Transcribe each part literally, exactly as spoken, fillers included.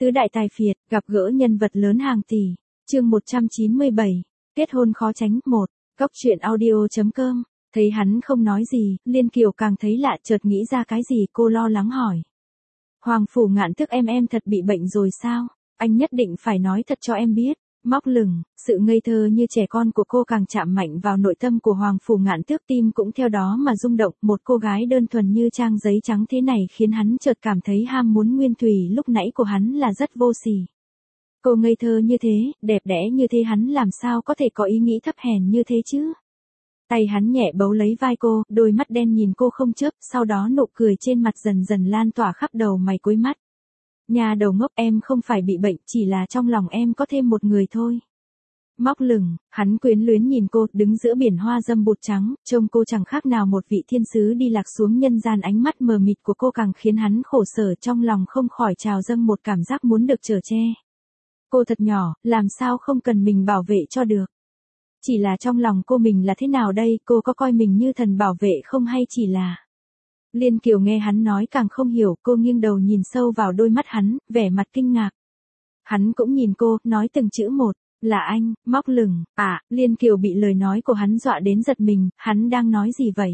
Tứ đại tài phiệt, gặp gỡ nhân vật lớn hàng tỷ. Chương một trăm chín mươi bảy. Kết hôn khó tránh. một. Cốc truyện audio chấm com. Thấy hắn không nói gì, Liên Kiều càng thấy lạ, chợt nghĩ ra cái gì, cô lo lắng hỏi. Hoàng Phủ Ngạn Tước, em em thật bị bệnh rồi sao? Anh nhất định phải nói thật cho em biết. Móc lửng, sự ngây thơ như trẻ con của cô càng chạm mạnh vào nội tâm của Hoàng Phủ Ngạn Tước, tim cũng theo đó mà rung động. Một cô gái đơn thuần như trang giấy trắng thế này khiến hắn chợt cảm thấy ham muốn nguyên thủy lúc nãy của hắn là rất vô sỉ. Cô ngây thơ như thế, đẹp đẽ như thế, hắn làm sao có thể có ý nghĩ thấp hèn như thế chứ? Tay hắn nhẹ bấu lấy vai cô, đôi mắt đen nhìn cô không chớp, sau đó nụ cười trên mặt dần dần lan tỏa khắp đầu mày cuối mắt. Nhà đầu ngốc, em không phải bị bệnh, chỉ là trong lòng em có thêm một người thôi. Móc lửng, hắn quyến luyến nhìn cô, đứng giữa biển hoa dâm bụt trắng, trông cô chẳng khác nào một vị thiên sứ đi lạc xuống nhân gian. Ánh mắt mờ mịt của cô càng khiến hắn khổ sở, trong lòng không khỏi trào dâng một cảm giác muốn được chở che. Cô thật nhỏ, làm sao không cần mình bảo vệ cho được. Chỉ là trong lòng cô mình là thế nào đây, cô có coi mình như thần bảo vệ không, hay chỉ là... Liên Kiều nghe hắn nói càng không hiểu, cô nghiêng đầu nhìn sâu vào đôi mắt hắn, vẻ mặt kinh ngạc. Hắn cũng nhìn cô, nói từng chữ một, là anh. Móc lửng, à, Liên Kiều bị lời nói của hắn dọa đến giật mình, hắn đang nói gì vậy?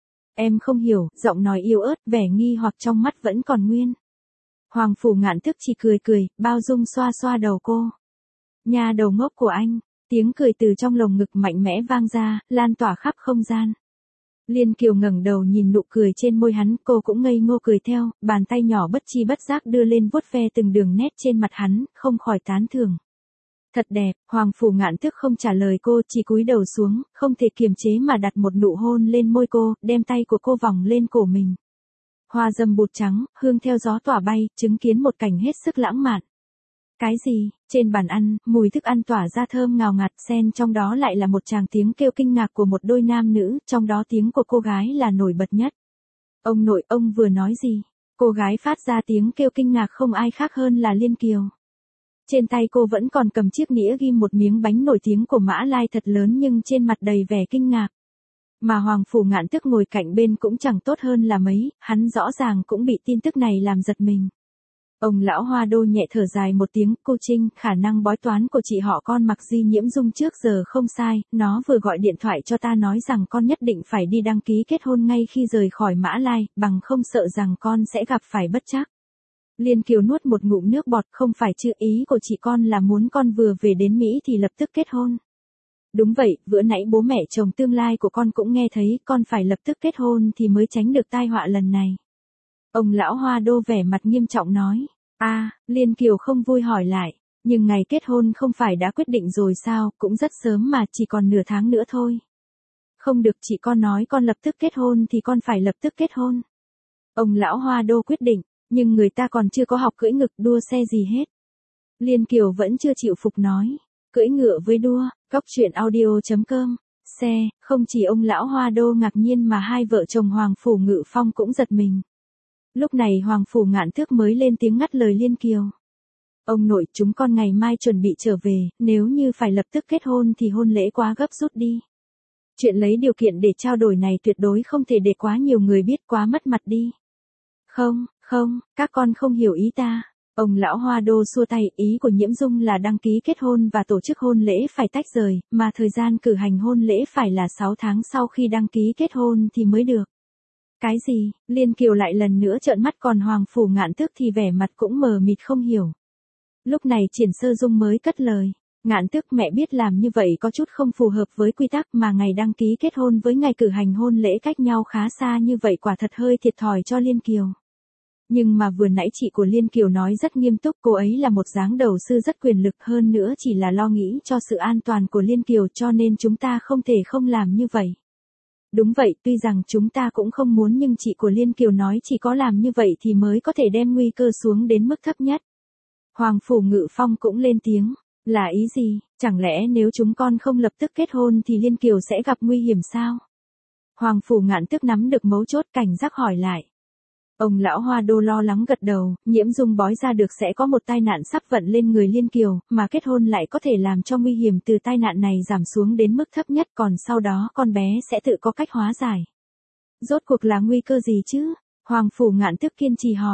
Em không hiểu, giọng nói yếu ớt, vẻ nghi hoặc trong mắt vẫn còn nguyên. Hoàng Phủ Ngạn Tước chỉ cười cười, bao dung xoa xoa đầu cô. Nhà đầu ngốc của anh, tiếng cười từ trong lồng ngực mạnh mẽ vang ra, lan tỏa khắp không gian. Liên Kiều ngẩng đầu nhìn nụ cười trên môi hắn, cô cũng ngây ngô cười theo, bàn tay nhỏ bất chi bất giác đưa lên vuốt ve từng đường nét trên mặt hắn, không khỏi tán thưởng. Thật đẹp. Hoàng Phủ Ngạn Tước không trả lời cô, chỉ cúi đầu xuống, không thể kiềm chế mà đặt một nụ hôn lên môi cô, đem tay của cô vòng lên cổ mình. Hoa dâm bụt trắng, hương theo gió tỏa bay, chứng kiến một cảnh hết sức lãng mạn. Cái gì? Trên bàn ăn, mùi thức ăn tỏa ra thơm ngào ngạt, xen trong đó lại là một tràng tiếng kêu kinh ngạc của một đôi nam nữ, trong đó tiếng của cô gái là nổi bật nhất. Ông nội, ông vừa nói gì? Cô gái phát ra tiếng kêu kinh ngạc không ai khác hơn là Liên Kiều. Trên tay cô vẫn còn cầm chiếc nĩa ghim một miếng bánh nổi tiếng của Mã Lai thật lớn, nhưng trên mặt đầy vẻ kinh ngạc. Mà Hoàng Phủ Ngạn Tước ngồi cạnh bên cũng chẳng tốt hơn là mấy, hắn rõ ràng cũng bị tin tức này làm giật mình. Ông lão Hoa Đô nhẹ thở dài một tiếng, cô Trinh, khả năng bói toán của chị họ con Mạc Di Nhiễm Dung trước giờ không sai, nó vừa gọi điện thoại cho ta nói rằng con nhất định phải đi đăng ký kết hôn ngay khi rời khỏi Mã Lai, bằng không sợ rằng con sẽ gặp phải bất trắc. Liên Kiều nuốt một ngụm nước bọt, không phải chứ, ý của chị con là muốn con vừa về đến Mỹ thì lập tức kết hôn. Đúng vậy, bữa nãy bố mẹ chồng tương lai của con cũng nghe thấy, con phải lập tức kết hôn thì mới tránh được tai họa lần này. Ông lão Hoa Đô vẻ mặt nghiêm trọng nói. A, à, Liên Kiều không vui hỏi lại, nhưng ngày kết hôn không phải đã quyết định rồi sao, cũng rất sớm mà, chỉ còn nửa tháng nữa thôi. Không được, chị con nói con lập tức kết hôn thì con phải lập tức kết hôn. Ông lão Hoa Đô quyết định, nhưng người ta còn chưa có học cưỡi ngực đua xe gì hết. Liên Kiều vẫn chưa chịu phục nói, cưỡi ngựa với đua. Cốc truyện audio chấm com. Xe, không chỉ ông lão Hoa Đô ngạc nhiên mà hai vợ chồng Hoàng Phủ Ngự Phong cũng giật mình. Lúc này Hoàng Phủ Ngạn Tước mới lên tiếng ngắt lời Liên Kiều. Ông nội, chúng con ngày mai chuẩn bị trở về, nếu như phải lập tức kết hôn thì hôn lễ quá gấp rút đi. Chuyện lấy điều kiện để trao đổi này tuyệt đối không thể để quá nhiều người biết, quá mất mặt đi. Không, không, các con không hiểu ý ta. Ông lão Hoa Đô xua tay, ý của Nhiễm Dung là đăng ký kết hôn và tổ chức hôn lễ phải tách rời, mà thời gian cử hành hôn lễ phải là sáu tháng sau khi đăng ký kết hôn thì mới được. Cái gì? Liên Kiều lại lần nữa trợn mắt, còn Hoàng Phủ Ngạn Tước thì vẻ mặt cũng mờ mịt không hiểu. Lúc này Triển Sơ Dung mới cất lời. Ngạn Tước, mẹ biết làm như vậy có chút không phù hợp với quy tắc, mà ngày đăng ký kết hôn với ngày cử hành hôn lễ cách nhau khá xa, như vậy quả thật hơi thiệt thòi cho Liên Kiều. Nhưng mà vừa nãy chị của Liên Kiều nói rất nghiêm túc, cô ấy là một dáng đầu sư rất quyền lực, hơn nữa chỉ là lo nghĩ cho sự an toàn của Liên Kiều, cho nên chúng ta không thể không làm như vậy. Đúng vậy, tuy rằng chúng ta cũng không muốn, nhưng chị của Liên Kiều nói chỉ có làm như vậy thì mới có thể đem nguy cơ xuống đến mức thấp nhất. Hoàng Phủ Ngự Phong cũng lên tiếng. Là ý gì? Chẳng lẽ nếu chúng con không lập tức kết hôn thì Liên Kiều sẽ gặp nguy hiểm sao? Hoàng Phủ Ngạn Tước nắm được mấu chốt, cảnh giác hỏi lại. Ông lão Hoa Đô lo lắng gật đầu, Nhiễm Dung bói ra được sẽ có một tai nạn sắp vận lên người Liên Kiều, mà kết hôn lại có thể làm cho nguy hiểm từ tai nạn này giảm xuống đến mức thấp nhất, còn sau đó con bé sẽ tự có cách hóa giải. Rốt cuộc là nguy cơ gì chứ? Hoàng Phủ Ngạn Tước kiên trì hỏi.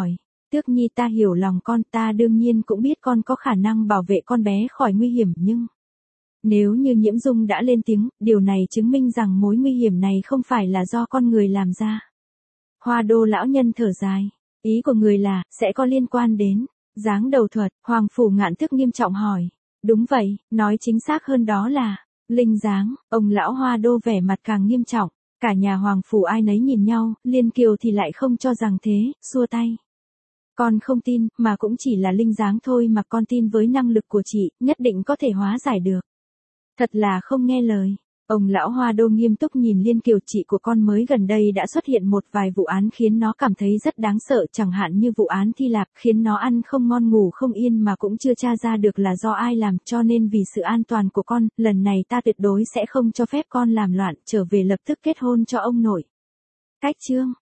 Tước Nhi ta hiểu lòng con, ta đương nhiên cũng biết con có khả năng bảo vệ con bé khỏi nguy hiểm nhưng... Nếu như Nhiễm Dung đã lên tiếng, điều này chứng minh rằng mối nguy hiểm này không phải là do con người làm ra. Hoa Đô lão nhân thở dài. Ý của người là, sẽ có liên quan đến giáng đầu thuật. Hoàng Phủ Ngạn Thức nghiêm trọng hỏi. Đúng vậy, nói chính xác hơn đó là linh giáng. Ông lão Hoa Đô vẻ mặt càng nghiêm trọng. Cả nhà Hoàng Phủ ai nấy nhìn nhau, Liên Kiều thì lại không cho rằng thế, xua tay. Con không tin, mà cũng chỉ là linh giáng thôi mà con tin với năng lực của chị, nhất định có thể hóa giải được. Thật là không nghe lời. Ông lão Hoa Đô nghiêm túc nhìn Liên Kiều, chị của con mới gần đây đã xuất hiện một vài vụ án khiến nó cảm thấy rất đáng sợ, chẳng hạn như vụ án Thi Lạc khiến nó ăn không ngon ngủ không yên mà cũng chưa tra ra được là do ai làm, cho nên vì sự an toàn của con, lần này ta tuyệt đối sẽ không cho phép con làm loạn, trở về lập tức kết hôn cho ông nội. Cách chương